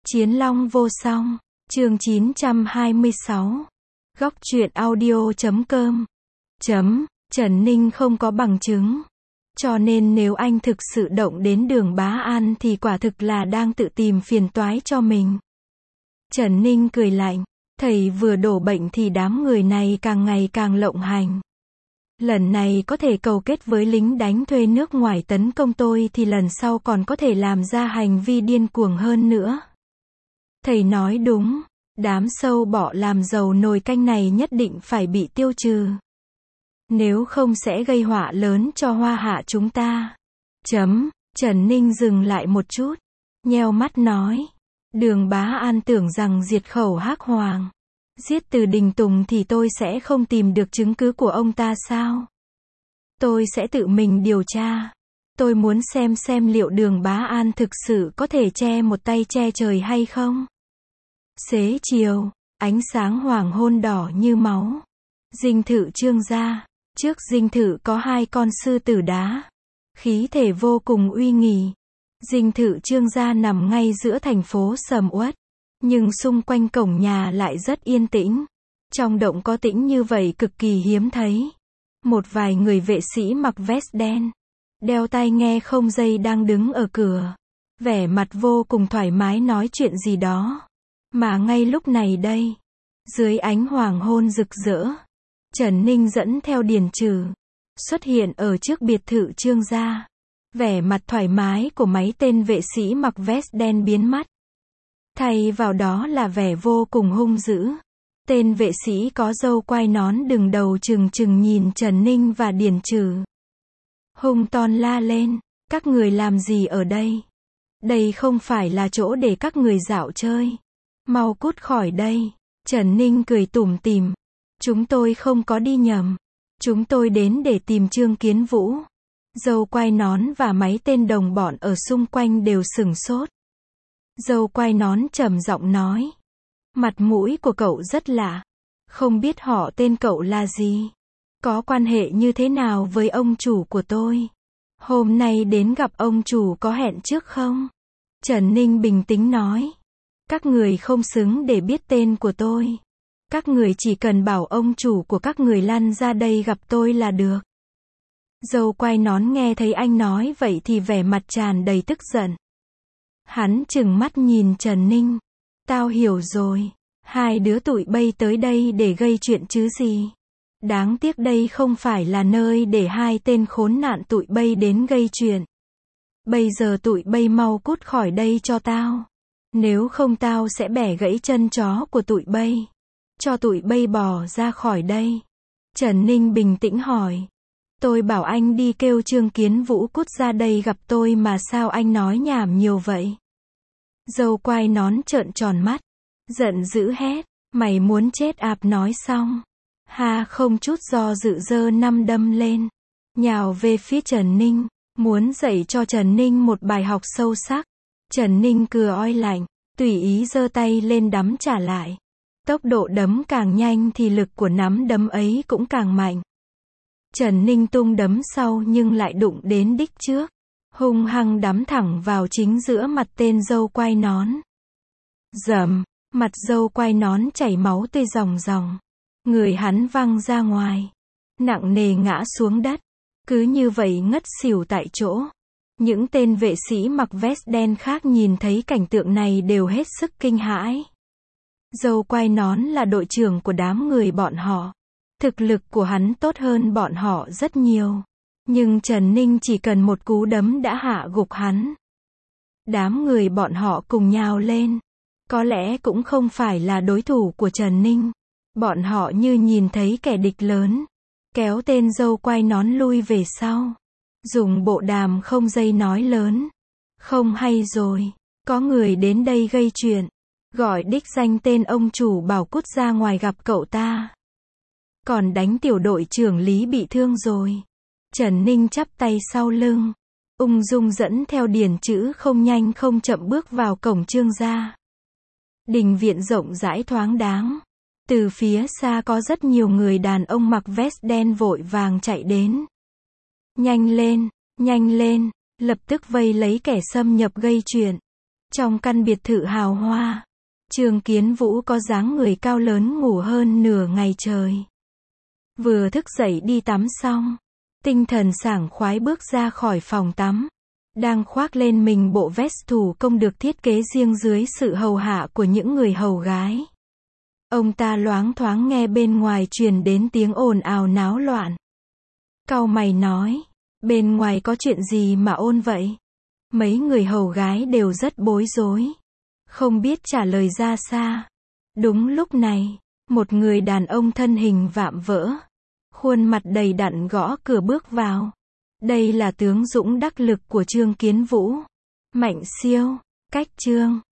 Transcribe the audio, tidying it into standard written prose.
Chiến Long vô song, chương 926. Góc truyện audio.com. Trần Ninh không có bằng chứng. Cho nên nếu anh thực sự động đến Đường Bá An thì quả thực là đang tự tìm phiền toái cho mình. Trần Ninh cười lạnh, thầy vừa đổ bệnh thì đám người này càng ngày càng lộng hành. Lần này có thể cầu kết với lính đánh thuê nước ngoài tấn công tôi thì lần sau còn có thể làm ra hành vi điên cuồng hơn nữa. Thầy nói đúng, đám sâu bọ làm dầu nồi canh này nhất định phải bị tiêu trừ. Nếu không sẽ gây họa lớn cho Hoa Hạ chúng ta. Trần Ninh dừng lại một chút, nheo mắt nói. Đường Bá An tưởng rằng diệt khẩu Hắc Hoàng, giết Từ Đình Tùng thì tôi sẽ không tìm được chứng cứ của ông ta sao? Tôi sẽ tự mình điều tra. Tôi muốn xem liệu Đường Bá An thực sự có thể che một tay che trời hay không? Xế chiều, ánh sáng hoàng hôn đỏ như máu. Dinh thự Trương gia, trước dinh thự có 2 con sư tử đá. Khí thể vô cùng uy nghi. Dinh thự Trương gia nằm ngay giữa thành phố sầm uất, nhưng xung quanh cổng nhà lại rất yên tĩnh. Trong động có tĩnh như vậy cực kỳ hiếm thấy. Một vài người vệ sĩ mặc vest đen, đeo tai nghe không dây đang đứng ở cửa, vẻ mặt vô cùng thoải mái nói chuyện gì đó. Mà ngay lúc này đây, dưới ánh hoàng hôn rực rỡ, Trần Ninh dẫn theo Điền Trừ xuất hiện ở trước biệt thự Trương gia. Vẻ mặt thoải mái của mấy tên vệ sĩ mặc vest đen biến mất. Thay vào đó là vẻ vô cùng hung dữ. Tên vệ sĩ có râu quai nón đừng đầu trừng trừng nhìn Trần Ninh và Điền Trừ. Hung ton la lên, các người làm gì ở đây? Đây không phải là chỗ để các người dạo chơi. Mau cút khỏi đây. Trần Ninh cười tủm tỉm. Chúng tôi không có đi nhầm. Chúng tôi đến để tìm Trương Kiến Vũ. Dâu quai nón và mấy tên đồng bọn ở xung quanh đều sửng sốt. Dâu quai nón trầm giọng nói. Mặt mũi của cậu rất lạ. Không biết họ tên cậu là gì? Có quan hệ như thế nào với ông chủ của tôi? Hôm nay đến gặp ông chủ có hẹn trước không? Trần Ninh bình tĩnh nói. Các người không xứng để biết tên của tôi. Các người chỉ cần bảo ông chủ của các người lăn ra đây gặp tôi là được. Dâu quai nón nghe thấy anh nói vậy thì vẻ mặt tràn đầy tức giận. Hắn trừng mắt nhìn Trần Ninh. Tao hiểu rồi. 2 đứa tụi bay tới đây để gây chuyện chứ gì. Đáng tiếc đây không phải là nơi để 2 tên khốn nạn tụi bay đến gây chuyện. Bây giờ tụi bay mau cút khỏi đây cho tao. Nếu không tao sẽ bẻ gãy chân chó của tụi bay. Cho tụi bay bỏ ra khỏi đây. Trần Ninh bình tĩnh hỏi. Tôi bảo anh đi kêu Trương Kiến Vũ cút ra đây gặp tôi mà sao anh nói nhảm nhiều vậy? Dâu quai nón trợn tròn mắt, giận dữ hét, mày muốn chết ạp nói xong. Ha không chút do dự giơ 5 đâm lên, nhào về phía Trần Ninh, muốn dạy cho Trần Ninh một bài học sâu sắc. Trần Ninh cười oi lạnh, tùy ý giơ tay lên đấm trả lại. Tốc độ đấm càng nhanh thì lực của nắm đấm ấy cũng càng mạnh. Trần Ninh tung đấm sau nhưng lại đụng đến đích trước. Hung hăng đấm thẳng vào chính giữa mặt tên dâu quai nón. Rầm, mặt dâu quai nón chảy máu tươi ròng ròng. Người hắn văng ra ngoài. Nặng nề ngã xuống đất. Cứ như vậy ngất xỉu tại chỗ. Những tên vệ sĩ mặc vest đen khác nhìn thấy cảnh tượng này đều hết sức kinh hãi. Dâu quai nón là đội trưởng của đám người bọn họ. Thực lực của hắn tốt hơn bọn họ rất nhiều. Nhưng Trần Ninh chỉ cần một cú đấm đã hạ gục hắn. Đám người bọn họ cùng nhào lên. Có lẽ cũng không phải là đối thủ của Trần Ninh. Bọn họ như nhìn thấy kẻ địch lớn. Kéo tên dâu quai nón lui về sau. Dùng bộ đàm không dây nói lớn. Không hay rồi. Có người đến đây gây chuyện. Gọi đích danh tên ông chủ bảo cút ra ngoài gặp cậu ta. Còn đánh tiểu đội trưởng Lý bị thương rồi. Trần Ninh chắp tay sau lưng, ung dung dẫn theo Điền Trừ không nhanh không chậm bước vào cổng Trương gia. Đình viện rộng rãi thoáng đáng. Từ phía xa có rất nhiều người đàn ông mặc vest đen vội vàng chạy đến. Nhanh lên, lập tức vây lấy kẻ xâm nhập gây chuyện. Trong căn biệt thự hào hoa, Trương Kiến Vũ có dáng người cao lớn ngủ hơn nửa ngày trời. Vừa thức dậy đi tắm xong, tinh thần sảng khoái bước ra khỏi phòng tắm. Đang khoác lên mình bộ vest thủ công được thiết kế riêng dưới sự hầu hạ của những người hầu gái. Ông ta loáng thoáng nghe bên ngoài truyền đến tiếng ồn ào náo loạn. Cau mày nói, bên ngoài có chuyện gì mà ồn vậy? Mấy người hầu gái đều rất bối rối, không biết trả lời ra sao. Đúng lúc này, một người đàn ông thân hình vạm vỡ, khuôn mặt đầy đặn gõ cửa bước vào. Đây là tướng dũng đắc lực của Trương Kiến Vũ, Mạnh Siêu. Cách Trương